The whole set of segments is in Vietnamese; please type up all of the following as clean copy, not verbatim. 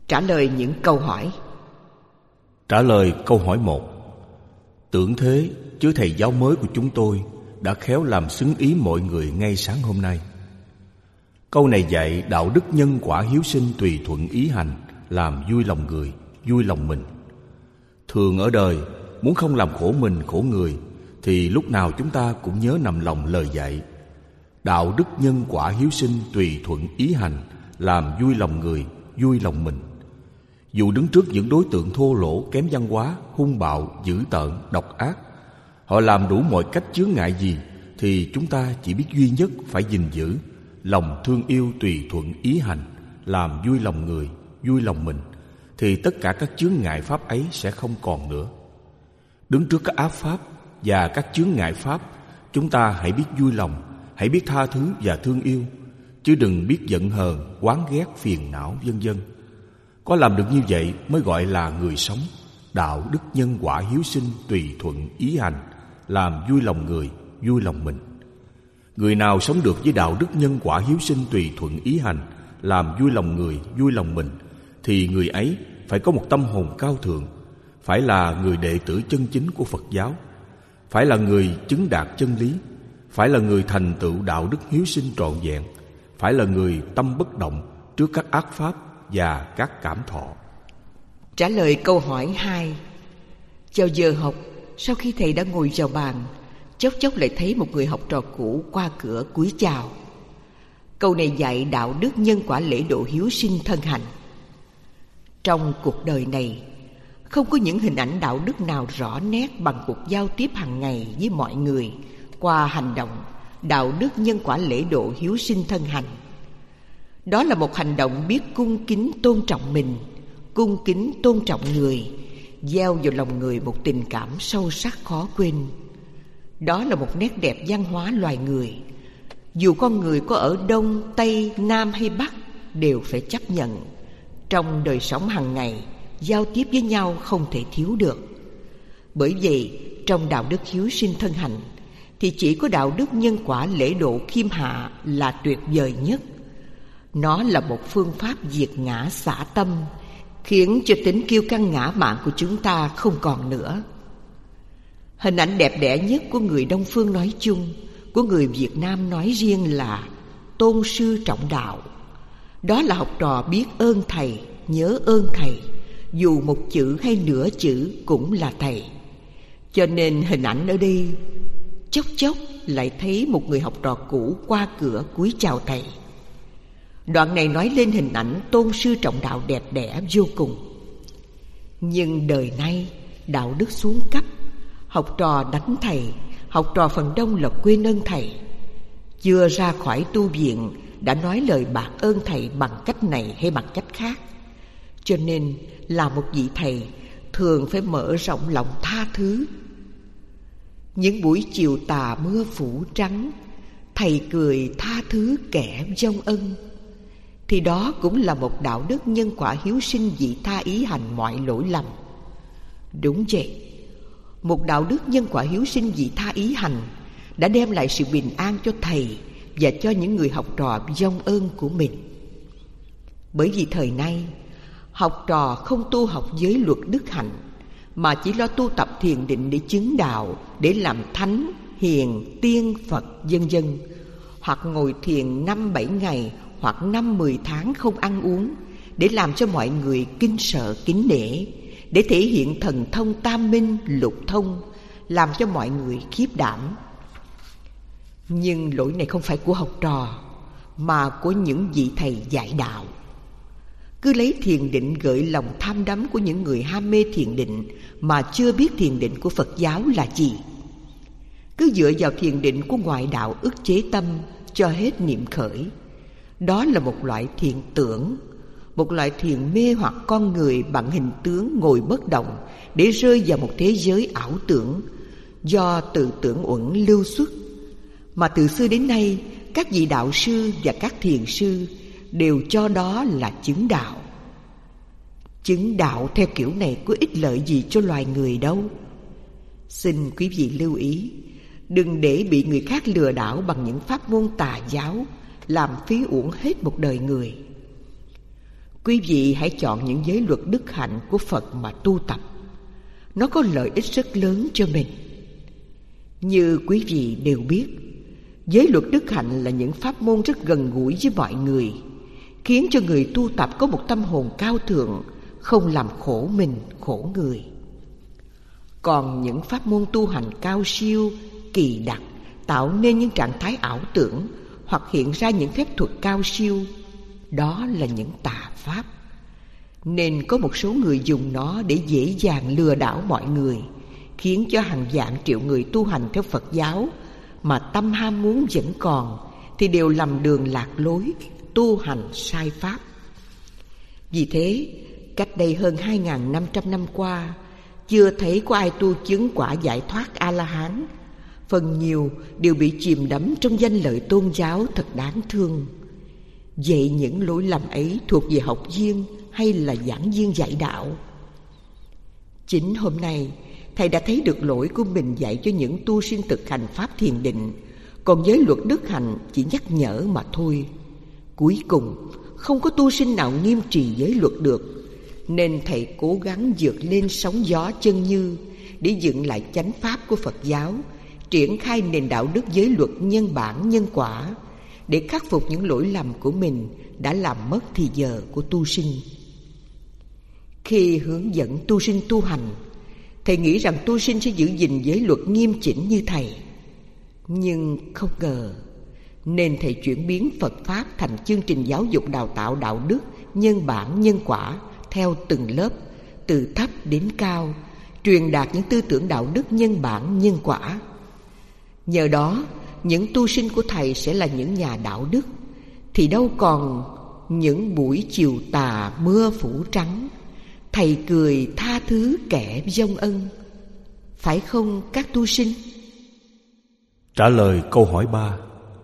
Trả lời những câu hỏi. Trả lời câu hỏi 1. Tưởng thế, chứ thầy giáo mới của chúng tôi đã khéo làm xứng ý mọi người ngay sáng hôm nay. Câu này dạy đạo đức nhân quả hiếu sinh tùy thuận ý hành, làm vui lòng người, vui lòng mình. Thường ở đời, muốn không làm khổ mình khổ người, thì lúc nào chúng ta cũng nhớ nằm lòng lời dạy đạo đức nhân quả hiếu sinh tùy thuận ý hành, làm vui lòng người, vui lòng mình. Dù đứng trước những đối tượng thô lỗ, kém văn hóa, hung bạo, dữ tợn, độc ác, họ làm đủ mọi cách chướng ngại gì, thì chúng ta chỉ biết duy nhất phải gìn giữ lòng thương yêu tùy thuận ý hành, làm vui lòng người, vui lòng mình, thì tất cả các chướng ngại pháp ấy sẽ không còn nữa. Đứng trước các ác pháp và các chướng ngại pháp, chúng ta hãy biết vui lòng, hãy biết tha thứ và thương yêu, chứ đừng biết giận hờn, oán ghét, phiền não, vân vân. Có làm được như vậy mới gọi là người sống đạo đức nhân quả hiếu sinh tùy thuận ý hành, làm vui lòng người, vui lòng mình. Người nào sống được với đạo đức nhân quả hiếu sinh tùy thuận ý hành, làm vui lòng người, vui lòng mình, thì người ấy phải có một tâm hồn cao thượng, phải là người đệ tử chân chính của Phật giáo, phải là người chứng đạt chân lý, phải là người thành tựu đạo đức hiếu sinh trọn vẹn, phải là người tâm bất động trước các ác pháp và các cảm thọ. Trả lời câu hỏi 2. Vào giờ học, sau khi thầy đã ngồi vào bàn, chốc chốc lại thấy một người học trò cũ qua cửa cúi chào. Câu này dạy đạo đức nhân quả lễ độ hiếu sinh thân hành. Trong cuộc đời này, không có những hình ảnh đạo đức nào rõ nét bằng cuộc giao tiếp hàng ngày với mọi người qua hành động đạo đức nhân quả lễ độ hiếu sinh thân hành. Đó là một hành động biết cung kính tôn trọng mình, cung kính tôn trọng người, gieo vào lòng người một tình cảm sâu sắc khó quên. Đó là một nét đẹp văn hóa loài người. Dù con người có ở Đông, Tây, Nam hay Bắc đều phải chấp nhận. Trong đời sống hàng ngày, giao tiếp với nhau không thể thiếu được. Bởi vậy, trong đạo đức hiếu sinh thân hành thì chỉ có đạo đức nhân quả lễ độ khiêm hạ là tuyệt vời nhất. Nó là một phương pháp diệt ngã xả tâm, khiến cho tính kiêu căng ngã mạn của chúng ta không còn nữa. Hình ảnh đẹp đẽ nhất của người Đông phương nói chung, của người Việt Nam nói riêng là tôn sư trọng đạo. Đó là học trò biết ơn thầy, nhớ ơn thầy, dù một chữ hay nửa chữ cũng là thầy. Cho nên hình ảnh ở đây, chốc chốc lại thấy một người học trò cũ qua cửa cúi chào thầy. Đoạn này nói lên hình ảnh tôn sư trọng đạo đẹp đẽ vô cùng. Nhưng đời nay đạo đức xuống cấp, học trò đánh thầy, học trò phần đông là quên ơn thầy. Chưa ra khỏi tu viện đã nói lời bạc ơn thầy bằng cách này hay bằng cách khác. Cho nên là một vị thầy thường phải mở rộng lòng tha thứ. Những buổi chiều tà mưa phủ trắng, thầy cười tha thứ kẻ vong ân, thì đó cũng là một đạo đức nhân quả hiếu sinh vị tha ý hành mọi lỗi lầm. Đúng vậy, một đạo đức nhân quả hiếu sinh vị tha ý hành đã đem lại sự bình an cho thầy và cho những người học trò vong ơn của mình. Bởi vì thời nay, học trò không tu học giới luật đức hạnh, mà chỉ lo tu tập thiền định để chứng đạo, để làm thánh, hiền, tiên, Phật, vân vân, hoặc ngồi thiền 5-7 ngày hoặc 5-10 tháng không ăn uống, để làm cho mọi người kính sợ kính nể, để thể hiện thần thông tam minh lục thông, làm cho mọi người khiếp đảm. Nhưng lỗi này không phải của học trò, mà của những vị thầy dạy đạo. Cứ lấy thiền định gợi lòng tham đắm của những người ham mê thiền định mà chưa biết thiền định của Phật giáo là gì. Cứ dựa vào thiền định của ngoại đạo ức chế tâm cho hết niệm khởi. Đó là một loại thiền tưởng, một loại thiền mê hoặc con người bằng hình tướng ngồi bất động để rơi vào một thế giới ảo tưởng do tự tưởng uẩn lưu xuất. Mà từ xưa đến nay, các vị đạo sư và các thiền sư đều cho đó là chứng đạo. Chứng đạo theo kiểu này có ích lợi gì cho loài người đâu. Xin quý vị lưu ý, đừng để bị người khác lừa đảo bằng những pháp môn tà giáo, làm phí uổng hết một đời người. Quý vị hãy chọn những giới luật đức hạnh của Phật mà tu tập. Nó có lợi ích rất lớn cho mình. Như quý vị đều biết, giới luật đức hạnh là những pháp môn rất gần gũi với mọi người, khiến cho người tu tập có một tâm hồn cao thượng, không làm khổ mình, khổ người. Còn những pháp môn tu hành cao siêu, kỳ đặc, tạo nên những trạng thái ảo tưởng hoặc hiện ra những phép thuật cao siêu, đó là những tà pháp. Nên có một số người dùng nó để dễ dàng lừa đảo mọi người, khiến cho hàng vạn triệu người tu hành theo Phật giáo mà tâm ham muốn vẫn còn thì đều lầm đường lạc lối, tu hành sai pháp. Vì thế, cách đây hơn 2.500 năm qua, chưa thấy có ai tu chứng quả giải thoát A-la-hán. Phần nhiều đều bị chìm đắm trong danh lợi tôn giáo thật đáng thương. Vậy những lỗi lầm ấy thuộc về học viên hay là giảng viên dạy đạo? Chính hôm nay, Thầy đã thấy được lỗi của mình dạy cho những tu sinh thực hành pháp thiền định, còn giới luật đức hạnh chỉ nhắc nhở mà thôi. Cuối cùng, không có tu sinh nào nghiêm trì giới luật được, nên Thầy cố gắng vượt lên sóng gió chân như để dựng lại chánh pháp của Phật giáo, triển khai nền đạo đức giới luật nhân bản nhân quả, để khắc phục những lỗi lầm của mình đã làm mất thì giờ của tu sinh. Khi hướng dẫn tu sinh tu hành, Thầy nghĩ rằng tu sinh sẽ giữ gìn giới luật nghiêm chỉnh như Thầy. Nhưng không ngờ, nên Thầy chuyển biến Phật Pháp thành chương trình giáo dục đào tạo đạo đức, nhân bản, nhân quả theo từng lớp, từ thấp đến cao, truyền đạt những tư tưởng đạo đức nhân bản, nhân quả. Nhờ đó, những tu sinh của Thầy sẽ là những nhà đạo đức, thì đâu còn những buổi chiều tà mưa phủ trắng, Thầy cười tha thứ kẻ vong ân. Phải không các tu sinh? Trả lời câu hỏi 3.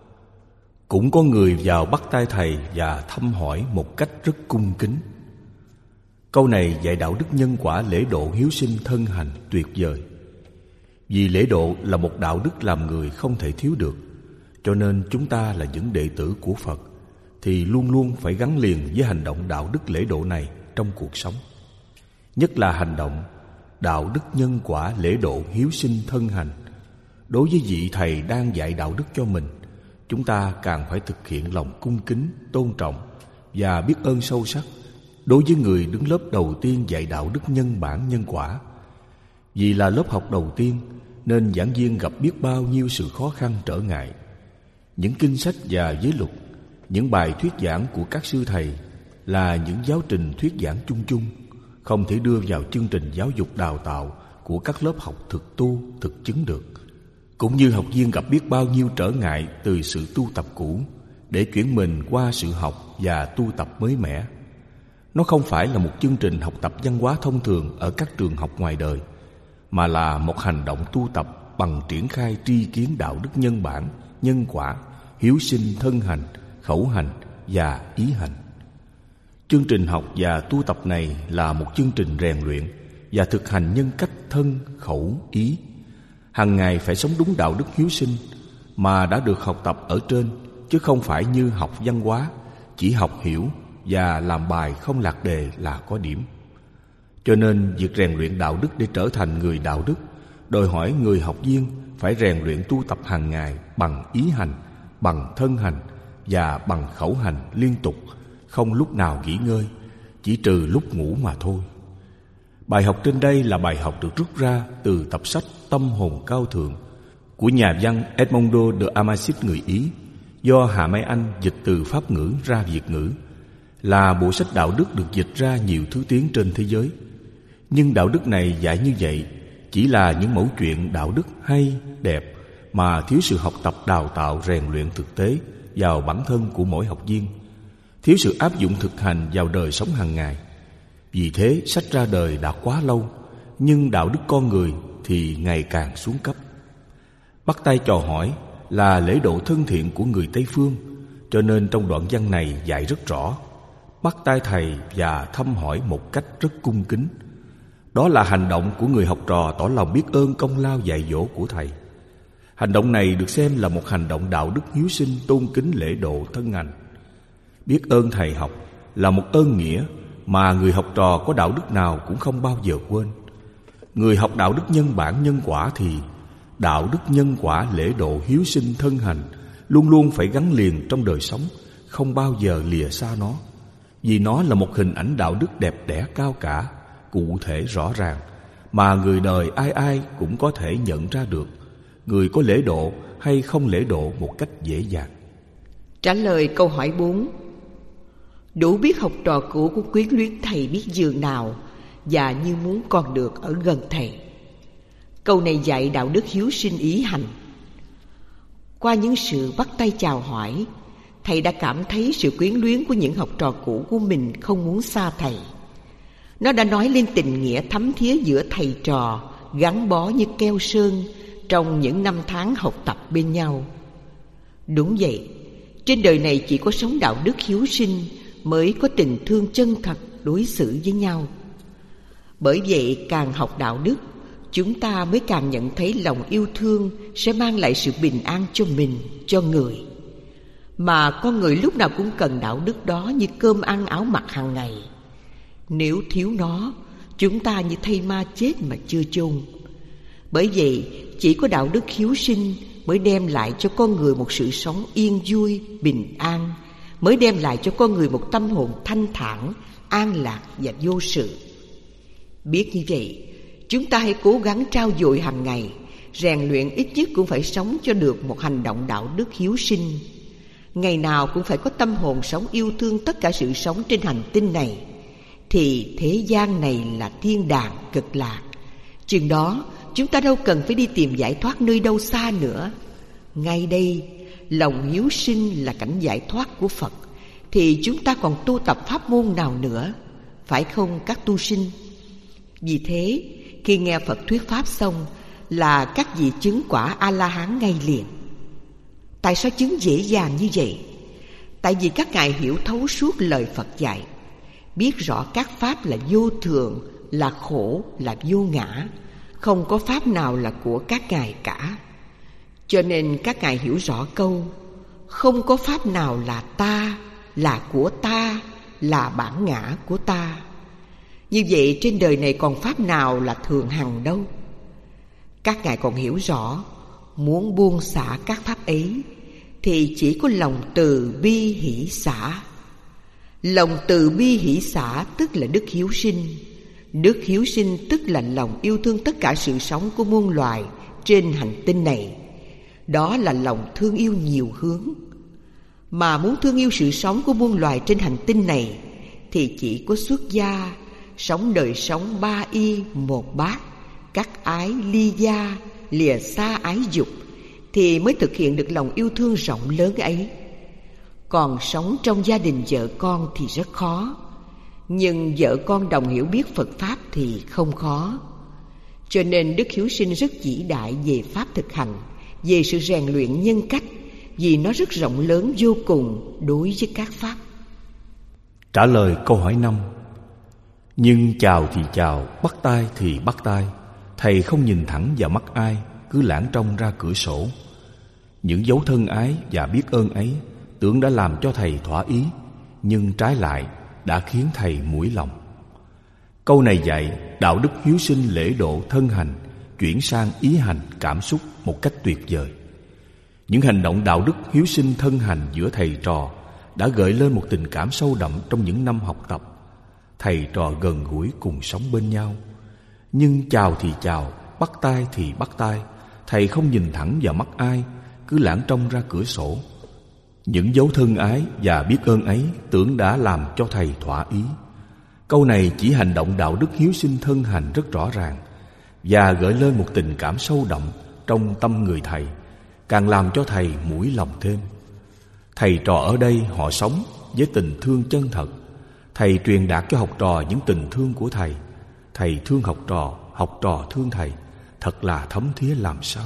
Cũng có người vào bắt tay Thầy và thăm hỏi một cách rất cung kính. Câu này dạy đạo đức nhân quả, lễ độ, hiếu sinh, thân hành tuyệt vời. Vì lễ độ là một đạo đức làm người không thể thiếu được, cho nên chúng ta là những đệ tử của Phật thì luôn luôn phải gắn liền với hành động đạo đức lễ độ này trong cuộc sống. Nhất là hành động đạo đức nhân quả, lễ độ, hiếu sinh, thân hành. Đối với vị Thầy đang dạy đạo đức cho mình, chúng ta càng phải thực hiện lòng cung kính, tôn trọng và biết ơn sâu sắc đối với người đứng lớp đầu tiên dạy đạo đức nhân bản nhân quả. Vì là lớp học đầu tiên nên giảng viên gặp biết bao nhiêu sự khó khăn trở ngại. Những kinh sách và giới luật, những bài thuyết giảng của các sư thầy là những giáo trình thuyết giảng chung chung, không thể đưa vào chương trình giáo dục đào tạo của các lớp học thực tu, thực chứng được. Cũng như học viên gặp biết bao nhiêu trở ngại từ sự tu tập cũ để chuyển mình qua sự học và tu tập mới mẻ. Nó không phải là một chương trình học tập văn hóa thông thường ở các trường học ngoài đời, mà là một hành động tu tập bằng triển khai tri kiến đạo đức nhân bản, nhân quả, hiếu sinh, thân hành, khẩu hành và ý hành. Chương trình học và tu tập này là một chương trình rèn luyện và thực hành nhân cách thân, khẩu, ý. Hằng ngày phải sống đúng đạo đức hiếu sinh mà đã được học tập ở trên, chứ không phải như học văn hóa, chỉ học hiểu và làm bài không lạc đề là có điểm. Cho nên việc rèn luyện đạo đức để trở thành người đạo đức đòi hỏi người học viên phải rèn luyện tu tập hàng ngày bằng ý hành, bằng thân hành và bằng khẩu hành liên tục, không lúc nào nghỉ ngơi, chỉ trừ lúc ngủ mà thôi. Bài học trên đây là bài học được rút ra từ tập sách Tâm hồn cao thượng của nhà văn Edmondo de Amasis người Ý, do Hà Mai Anh dịch từ Pháp ngữ ra Việt ngữ, là bộ sách đạo đức được dịch ra nhiều thứ tiếng trên thế giới. Nhưng đạo đức này dạy như vậy chỉ là những mẫu chuyện đạo đức hay, đẹp mà thiếu sự học tập đào tạo rèn luyện thực tế vào bản thân của mỗi học viên, thiếu sự áp dụng thực hành vào đời sống hàng ngày. Vì thế sách ra đời đã quá lâu, nhưng đạo đức con người thì ngày càng xuống cấp. Bắt tay chào hỏi là lễ độ thân thiện của người Tây phương, cho nên trong đoạn văn này dạy rất rõ: bắt tay Thầy và thăm hỏi một cách rất cung kính. Đó là hành động của người học trò tỏ lòng biết ơn công lao dạy dỗ của Thầy. Hành động này được xem là một hành động đạo đức hiếu sinh, tôn kính lễ độ thân hành. Biết ơn Thầy học là một ơn nghĩa mà người học trò có đạo đức nào cũng không bao giờ quên. Người học đạo đức nhân bản nhân quả thì đạo đức nhân quả lễ độ hiếu sinh thân hành luôn luôn phải gắn liền trong đời sống, không bao giờ lìa xa nó. Vì nó là một hình ảnh đạo đức đẹp đẽ cao cả, cụ thể rõ ràng, mà người đời ai ai cũng có thể nhận ra được, người có lễ độ hay không lễ độ một cách dễ dàng. Trả lời câu hỏi 4. Đủ biết học trò cũ của quyến luyến thầy biết dường nào, và như muốn còn được ở gần thầy. Câu này dạy đạo đức hiếu sinh ý hành. Qua những sự bắt tay chào hỏi, thầy đã cảm thấy sự quyến luyến của những học trò cũ của mình không muốn xa thầy. Nó đã nói lên tình nghĩa thấm thía giữa thầy trò, gắn bó như keo sơn trong những năm tháng học tập bên nhau. Đúng vậy, trên đời này chỉ có sống đạo đức hiếu sinh mới có tình thương chân thật đối xử với nhau. Bởi vậy càng học đạo đức, chúng ta mới càng nhận thấy lòng yêu thương sẽ mang lại sự bình an cho mình, cho người. Mà con người lúc nào cũng cần đạo đức đó như cơm ăn áo mặc hàng ngày. Nếu thiếu nó, chúng ta như thây ma chết mà chưa chôn. Bởi vậy, chỉ có đạo đức hiếu sinh mới đem lại cho con người một sự sống yên vui, bình an, mới đem lại cho con người một tâm hồn thanh thản, an lạc và vô sự. Biết như vậy, chúng ta hãy cố gắng trau dồi hàng ngày, rèn luyện ít nhất cũng phải sống cho được một hành động đạo đức hiếu sinh. Ngày nào cũng phải có tâm hồn sống yêu thương tất cả sự sống trên hành tinh này, thì thế gian này là thiên đàng cực lạc. Chừng đó, chúng ta đâu cần phải đi tìm giải thoát nơi đâu xa nữa. Ngay đây, lòng hiếu sinh là cảnh giải thoát của Phật, thì chúng ta còn tu tập pháp môn nào nữa, phải không các tu sinh? Vì thế, khi nghe Phật thuyết pháp xong là các vị chứng quả A-la-hán ngay liền. Tại sao chứng dễ dàng như vậy? Tại vì các ngài hiểu thấu suốt lời Phật dạy, biết rõ các pháp là vô thường, là khổ, là vô ngã, không có pháp nào là của các ngài cả. Cho nên các ngài hiểu rõ câu không có pháp nào là ta, là của ta, là bản ngã của ta. Như vậy trên đời này còn pháp nào là thường hằng đâu. Các ngài còn hiểu rõ, muốn buông xả các pháp ấy thì chỉ có lòng từ bi hỷ xả. Lòng từ bi hỷ xả tức là đức hiếu sinh. Đức hiếu sinh tức là lòng yêu thương tất cả sự sống của muôn loài trên hành tinh này. Đó là lòng thương yêu nhiều hướng. Mà muốn thương yêu sự sống của muôn loài trên hành tinh này thì chỉ có xuất gia, sống đời sống ba y một bát, cắt ái ly gia, lìa xa ái dục, thì mới thực hiện được lòng yêu thương rộng lớn ấy. Còn sống trong gia đình vợ con thì rất khó, nhưng vợ con đồng hiểu biết Phật Pháp thì không khó. Cho nên đức hiếu sinh rất vĩ đại về pháp thực hành, về sự rèn luyện nhân cách, vì nó rất rộng lớn vô cùng đối với các pháp. Trả lời câu hỏi 5. Nhưng chào thì chào, bắt tay thì bắt tay, thầy không nhìn thẳng vào mắt ai, cứ lãng trông ra cửa sổ. Những dấu thân ái và biết ơn ấy tưởng đã làm cho thầy thỏa ý, nhưng trái lại đã khiến thầy mũi lòng. Câu này dạy đạo đức hiếu sinh lễ độ thân hành chuyển sang ý hành cảm xúc một cách tuyệt vời. Những hành động đạo đức hiếu sinh thân hành giữa thầy trò đã gợi lên một tình cảm sâu đậm trong những năm học tập. Thầy trò gần gũi cùng sống bên nhau. Nhưng chào thì chào, bắt tay thì bắt tay, thầy không nhìn thẳng vào mắt ai, cứ lãng trông ra cửa sổ. Những dấu thân ái và biết ơn ấy tưởng đã làm cho thầy thỏa ý. Câu này chỉ hành động đạo đức hiếu sinh thân hành rất rõ ràng và gợi lên một tình cảm sâu đậm trong tâm người thầy, càng làm cho thầy mũi lòng thêm. Thầy trò ở đây họ sống với tình thương chân thật. Thầy truyền đạt cho học trò những tình thương của thầy. Thầy thương học trò thương thầy, thật là thấm thía làm sao.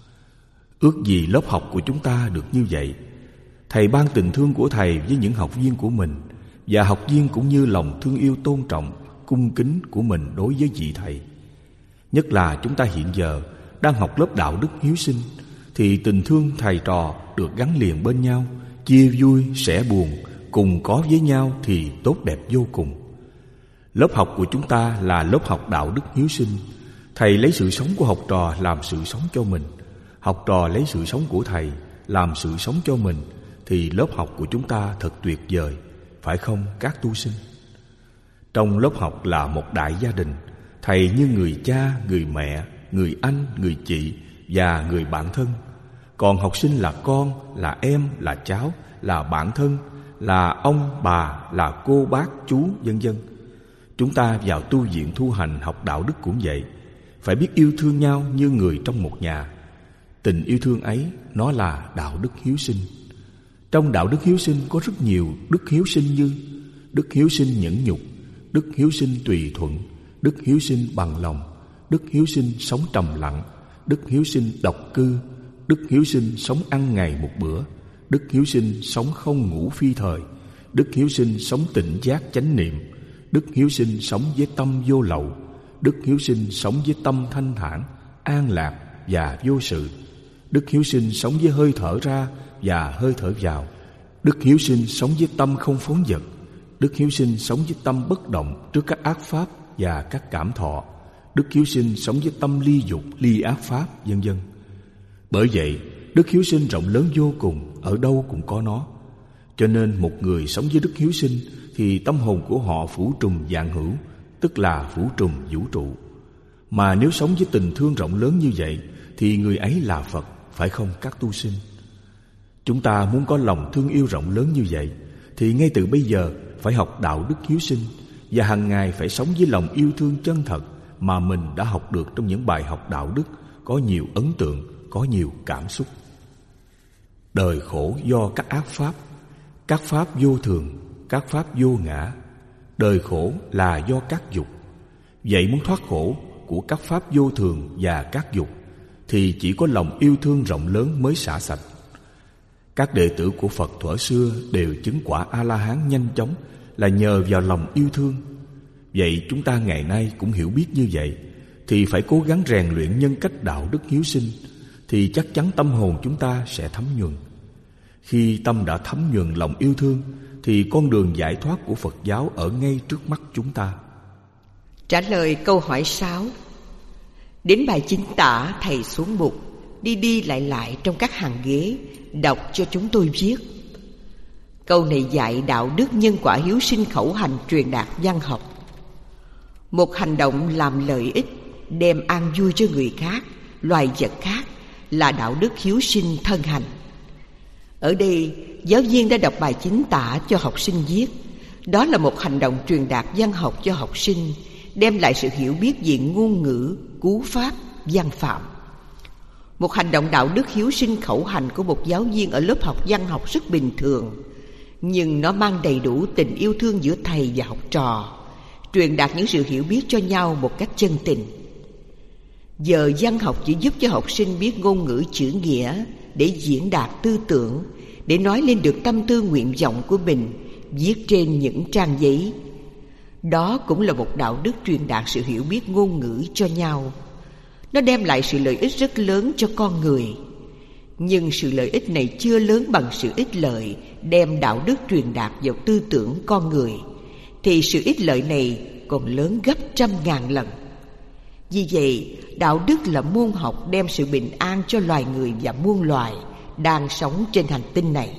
Ước gì lớp học của chúng ta được như vậy. Thầy ban tình thương của thầy với những học viên của mình, và học viên cũng như lòng thương yêu tôn trọng, cung kính của mình đối với vị thầy. Nhất là chúng ta hiện giờ đang học lớp đạo đức hiếu sinh, thì tình thương thầy trò được gắn liền bên nhau, chia vui, sẻ buồn, cùng có với nhau thì tốt đẹp vô cùng. Lớp học của chúng ta là lớp học đạo đức hiếu sinh. Thầy lấy sự sống của học trò làm sự sống cho mình, học trò lấy sự sống của thầy làm sự sống cho mình, thì lớp học của chúng ta thật tuyệt vời, phải không các tu sinh? Trong lớp học là một đại gia đình. Thầy như người cha, người mẹ, người anh, người chị và người bạn thân. Còn học sinh là con, là em, là cháu, là bạn thân, là ông, bà, là cô, bác, chú, vân vân. Chúng ta vào tu viện tu hành học đạo đức cũng vậy. Phải biết yêu thương nhau như người trong một nhà. Tình yêu thương ấy, nó là đạo đức hiếu sinh. Trong đạo đức hiếu sinh có rất nhiều đức hiếu sinh như đức hiếu sinh nhẫn nhục, đức hiếu sinh tùy thuận, đức hiếu sinh bằng lòng, đức hiếu sinh sống trầm lặng, đức hiếu sinh độc cư, đức hiếu sinh sống ăn ngày một bữa, đức hiếu sinh sống không ngủ phi thời, đức hiếu sinh sống tỉnh giác chánh niệm, đức hiếu sinh sống với tâm vô lậu, đức hiếu sinh sống với tâm thanh thản, an lạc và vô sự, đức hiếu sinh sống với hơi thở ra và hơi thở vào, đức hiếu sinh sống với tâm không phóng dật, đức hiếu sinh sống với tâm bất động trước các ác pháp và các cảm thọ, đức hiếu sinh sống với tâm ly dục, ly ác pháp, vân vân. Bởi vậy, đức hiếu sinh rộng lớn vô cùng, ở đâu cũng có nó. Cho nên một người sống với đức hiếu sinh thì tâm hồn của họ phủ trùm vạn hữu, tức là phủ trùm vũ trụ. Mà nếu sống với tình thương rộng lớn như vậy thì người ấy là Phật, phải không các tu sinh? Chúng ta muốn có lòng thương yêu rộng lớn như vậy thì ngay từ bây giờ phải học đạo đức hiếu sinh, và hàng ngày phải sống với lòng yêu thương chân thật mà mình đã học được trong những bài học đạo đức có nhiều ấn tượng, có nhiều cảm xúc. Đời khổ do các pháp vô thường, các pháp vô ngã. Đời khổ là do các dục. Vậy muốn thoát khổ của các pháp vô thường và các dục thì chỉ có lòng yêu thương rộng lớn mới xả sạch. Các đệ tử của Phật thuở xưa đều chứng quả A-la-hán nhanh chóng là nhờ vào lòng yêu thương. Vậy chúng ta ngày nay cũng hiểu biết như vậy thì phải cố gắng rèn luyện nhân cách đạo đức hiếu sinh, thì chắc chắn tâm hồn chúng ta sẽ thấm nhuần. Khi tâm đã thấm nhuần lòng yêu thương thì con đường giải thoát của Phật giáo ở ngay trước mắt chúng ta. Trả lời câu hỏi 6. Đến bài chính tả, thầy xuống bục, đi lại trong các hàng ghế, đọc cho chúng tôi viết. Câu này dạy đạo đức nhân quả hiếu sinh khẩu hành truyền đạt văn học. Một hành động làm lợi ích, đem an vui cho người khác, loài vật khác là đạo đức hiếu sinh thân hành. Ở đây, giáo viên đã đọc bài chính tả cho học sinh viết. Đó là một hành động truyền đạt văn học cho học sinh, đem lại sự hiểu biết về ngôn ngữ, cú pháp, văn phạm. Một hành động đạo đức hiếu sinh khẩu hành của một giáo viên ở lớp học văn học rất bình thường, nhưng nó mang đầy đủ tình yêu thương giữa thầy và học trò, truyền đạt những sự hiểu biết cho nhau một cách chân tình. Giờ văn học chỉ giúp cho học sinh biết ngôn ngữ chữ nghĩa để diễn đạt tư tưởng, để nói lên được tâm tư nguyện vọng của mình, viết trên những trang giấy. Đó cũng là một đạo đức truyền đạt sự hiểu biết ngôn ngữ cho nhau. Nó đem lại sự lợi ích rất lớn cho con người. Nhưng sự lợi ích này chưa lớn bằng sự ích lợi đem đạo đức truyền đạt vào tư tưởng con người, thì sự ích lợi này còn lớn gấp 100.000 lần. Vì vậy, đạo đức là môn học đem sự bình an cho loài người và muôn loài đang sống trên hành tinh này.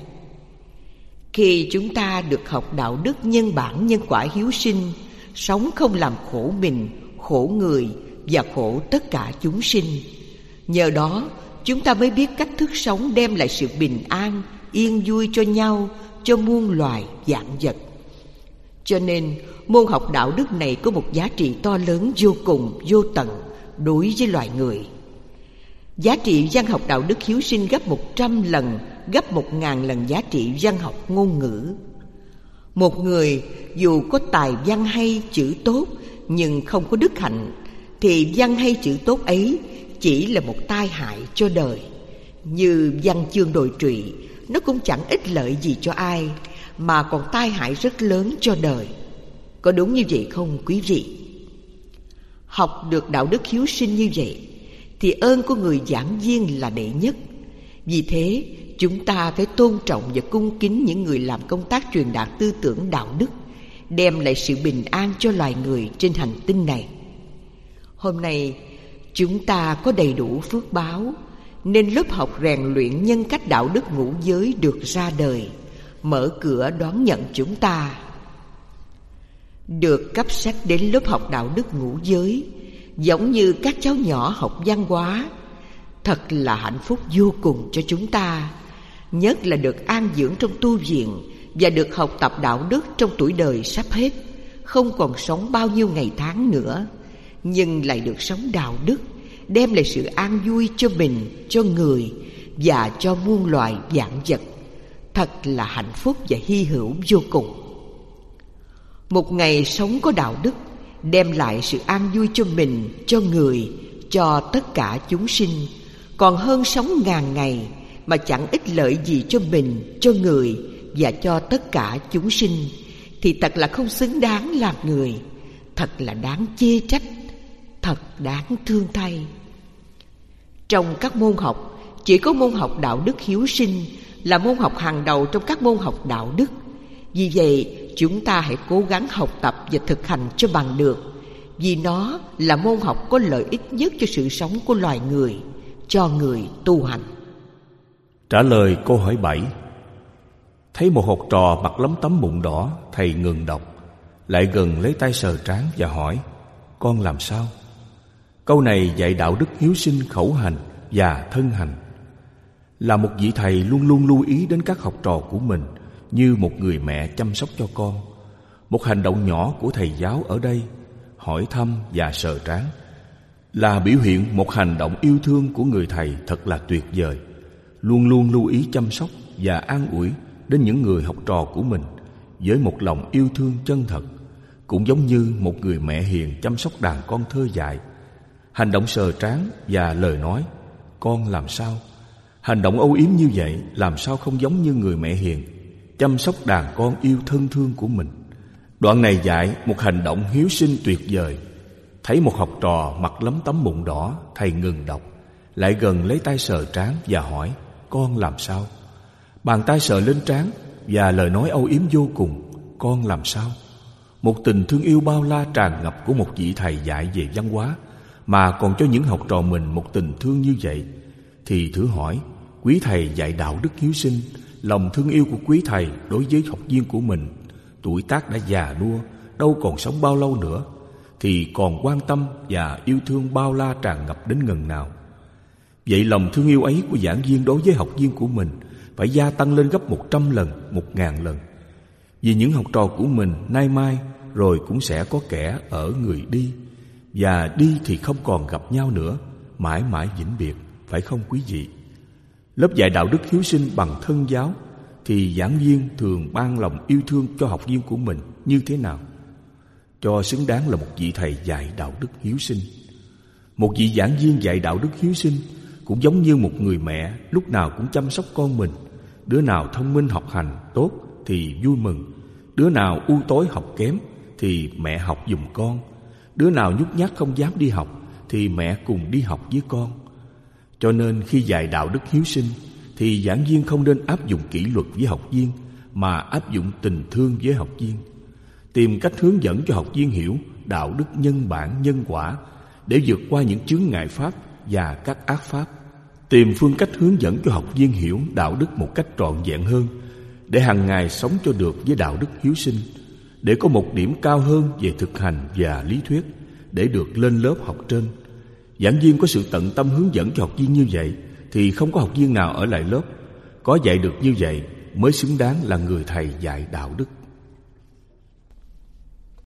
Khi chúng ta được học đạo đức nhân bản nhân quả hiếu sinh, sống không làm khổ mình, khổ người và khổ tất cả chúng sinh, nhờ đó chúng ta mới biết cách thức sống đem lại sự bình an, yên vui cho nhau, cho muôn loài vạn vật. Cho nên môn học đạo đức này có một giá trị to lớn vô cùng, vô tận đối với loài người. Giá trị văn học đạo đức hiếu sinh gấp 100 lần, gấp 1000 lần giá trị văn học ngôn ngữ. Một người dù có tài văn hay chữ tốt nhưng không có đức hạnh, thì văn hay chữ tốt ấy chỉ là một tai hại cho đời. Như văn chương đồi trụy, nó cũng chẳng ích lợi gì cho ai, mà còn tai hại rất lớn cho đời. Có đúng như vậy không quý vị? Học được đạo đức hiếu sinh như vậy thì ơn của người giảng viên là đệ nhất. Vì thế chúng ta phải tôn trọng và cung kính những người làm công tác truyền đạt tư tưởng đạo đức, đem lại sự bình an cho loài người trên hành tinh này. Hôm nay chúng ta có đầy đủ phước báo, nên lớp học rèn luyện nhân cách đạo đức ngũ giới được ra đời, mở cửa đón nhận chúng ta. Được cấp sách đến lớp học đạo đức ngũ giới, giống như các cháu nhỏ học văn hóa, thật là hạnh phúc vô cùng cho chúng ta. Nhất là được an dưỡng trong tu viện và được học tập đạo đức trong tuổi đời sắp hết, không còn sống bao nhiêu ngày tháng nữa, nhưng lại được sống đạo đức, đem lại sự an vui cho mình, cho người và cho muôn loài vạn vật. Thật là hạnh phúc và hy hữu vô cùng. Một ngày sống có đạo đức đem lại sự an vui cho mình, cho người, cho tất cả chúng sinh, còn hơn sống ngàn ngày mà chẳng ích lợi gì cho mình, cho người và cho tất cả chúng sinh, thì thật là không xứng đáng làm người, thật là đáng chê trách, thật đáng thương thay. Trong các môn học, chỉ có môn học đạo đức hiếu sinh là môn học hàng đầu trong các môn học đạo đức. Vì vậy, chúng ta hãy cố gắng học tập và thực hành cho bằng được, vì nó là môn học có lợi ích nhất cho sự sống của loài người, cho người tu hành. Trả lời câu hỏi 7. Thấy một học trò mặt lấm tấm mụn đỏ, thầy ngừng đọc, lại gần lấy tay sờ trán và hỏi: con làm sao? Câu này dạy đạo đức hiếu sinh khẩu hành và thân hành. Là một vị thầy luôn luôn lưu ý đến các học trò của mình như một người mẹ chăm sóc cho con. Một hành động nhỏ của thầy giáo ở đây, hỏi thăm và sờ trán, là biểu hiện một hành động yêu thương của người thầy thật là tuyệt vời, luôn luôn lưu ý chăm sóc và an ủi đến những người học trò của mình với một lòng yêu thương chân thật, cũng giống như một người mẹ hiền chăm sóc đàn con thơ dại. Hành động sờ trán và lời nói con làm sao, hành động âu yếm như vậy làm sao không giống như người mẹ hiền chăm sóc đàn con yêu thân thương của mình. Đoạn này dạy một hành động hiếu sinh tuyệt vời. Thấy một học trò mặt lấm tấm mụn đỏ, thầy ngừng đọc, lại gần lấy tay sờ trán và hỏi: con làm sao? Bàn tay sờ lên trán và lời nói âu yếm vô cùng: con làm sao? Một tình thương yêu bao la tràn ngập của một vị thầy dạy về văn hóa mà còn cho những học trò mình một tình thương như vậy, thì thử hỏi, quý thầy dạy đạo đức hiếu sinh, lòng thương yêu của quý thầy đối với học viên của mình, tuổi tác đã già nua, đâu còn sống bao lâu nữa, thì còn quan tâm và yêu thương bao la tràn ngập đến ngần nào. Vậy lòng thương yêu ấy của giảng viên đối với học viên của mình phải gia tăng lên gấp 100 lần, 1000 lần. Vì những học trò của mình nay mai rồi cũng sẽ có kẻ ở người đi, và đi thì không còn gặp nhau nữa, mãi mãi vĩnh biệt, phải không quý vị? Lớp dạy đạo đức hiếu sinh bằng thân giáo thì giảng viên thường ban lòng yêu thương cho học viên của mình như thế nào, cho xứng đáng là một vị thầy dạy đạo đức hiếu sinh. Một vị giảng viên dạy đạo đức hiếu sinh cũng giống như một người mẹ lúc nào cũng chăm sóc con mình. Đứa nào thông minh học hành tốt thì vui mừng, đứa nào u tối học kém thì mẹ học giùm con, đứa nào nhút nhát không dám đi học thì mẹ cùng đi học với con. Cho nên khi dạy đạo đức hiếu sinh thì giảng viên không nên áp dụng kỷ luật với học viên, mà áp dụng tình thương với học viên, tìm cách hướng dẫn cho học viên hiểu đạo đức nhân bản nhân quả để vượt qua những chướng ngại pháp và các ác pháp, tìm phương cách hướng dẫn cho học viên hiểu đạo đức một cách trọn vẹn hơn, để hàng ngày sống cho được với đạo đức hiếu sinh, để có một điểm cao hơn về thực hành và lý thuyết, để được lên lớp học trên. Giảng viên có sự tận tâm hướng dẫn cho học viên như vậy thì không có học viên nào ở lại lớp. Có dạy được như vậy mới xứng đáng là người thầy dạy đạo đức.